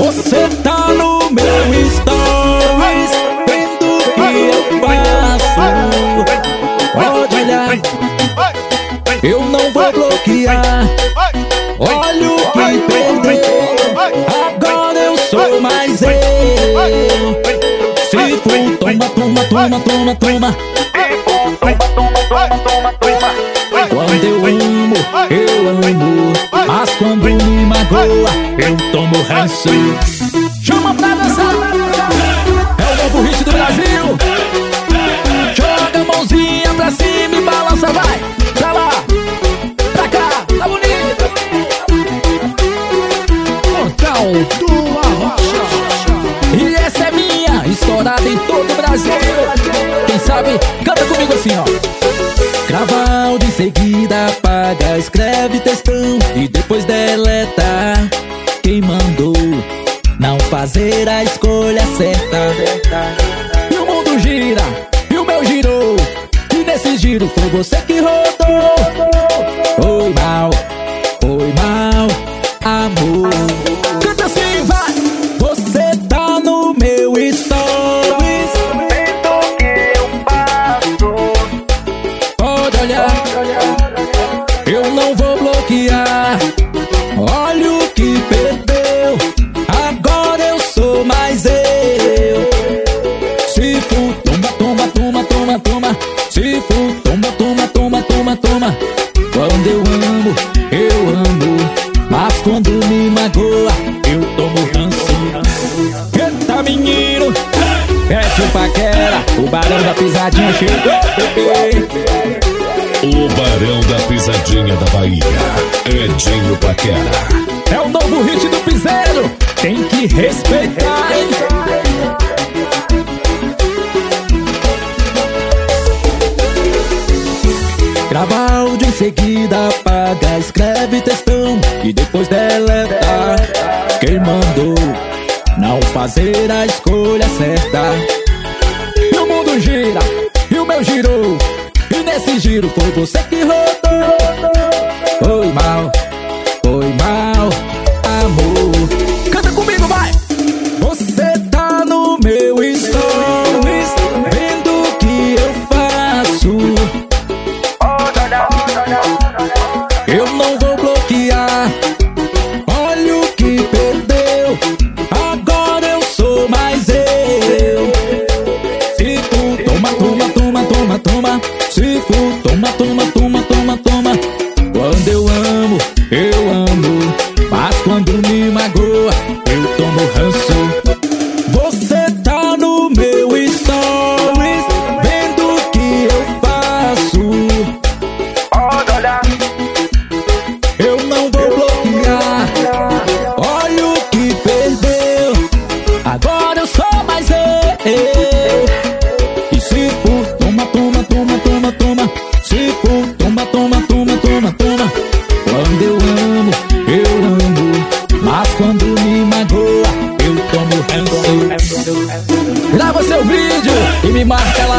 Você tá no meu stories, vendo o que eu faço. Pode olhar, eu não vou bloquear. Olha o que perdeu, agora eu sou mais eu. Se for, toma, toma, toma, toma, toma. Quando eu amo, mas quando me magoa, eu tomo ranço. Chama pra dançar, é o novo hit do Brasil. Joga a mãozinha pra cima e balança, vai. Pra lá, pra cá, tá bonito. Portal do Arrocha. E essa é minha, estourada em todo o Brasil. Quem sabe, canta comigo assim, ó. Grava áudio, em seguida apaga, escreve textão e depois deleta. Quem mandou não fazer a escolha certa? E o mundo gira, e o meu girou, e nesse giro foi você que rodou. Foi mal, amor. Canta assim, vai! Você tá no meu stories, vendo o que eu faço. Pode olhar, eu não vou bloquear. Olha o que perdeu, agora eu sou mais eu. Se for, toma, toma, toma, toma, toma. Se for, toma, toma, toma, toma, toma. Quando eu amo, mas quando me magoa, eu tomo ranço. Eita menino, pede um paquera, o barão da pisadinha chegou. O barão da pisadinha da Bahia, Edinho Paquera. É o novo hit do piseiro, tem que respeitar, hein? Grava áudio, em seguida apaga, escreve textão e depois deleta. Quem mandou não fazer a escolha certa? E o mundo gira, e o meu girou, e nesse giro foi você que rodou. Foi mal, amor. Canta comigo, vai! Você tá no meu stories, vendo o que eu faço. Eu não vou bloquear. Olha o que perdeu, agora eu sou mais eu. Se tu toma, toma, toma, toma, toma. Se for, toma, toma, toma, toma, toma. Quando eu amo, mas quando me magoa, eu tomo ranço. Você tá no meu stories, vendo o que eu faço. Pode olhar, eu não vou bloquear. Olha o que perdeu, agora eu sou mais eu. E se for, toma, toma, toma, toma, toma. Se for, toma, toma, toma, toma, toma. Quando eu amo, mas quando me magoa, eu tomo ranço. Grava seu vídeo e me marca lá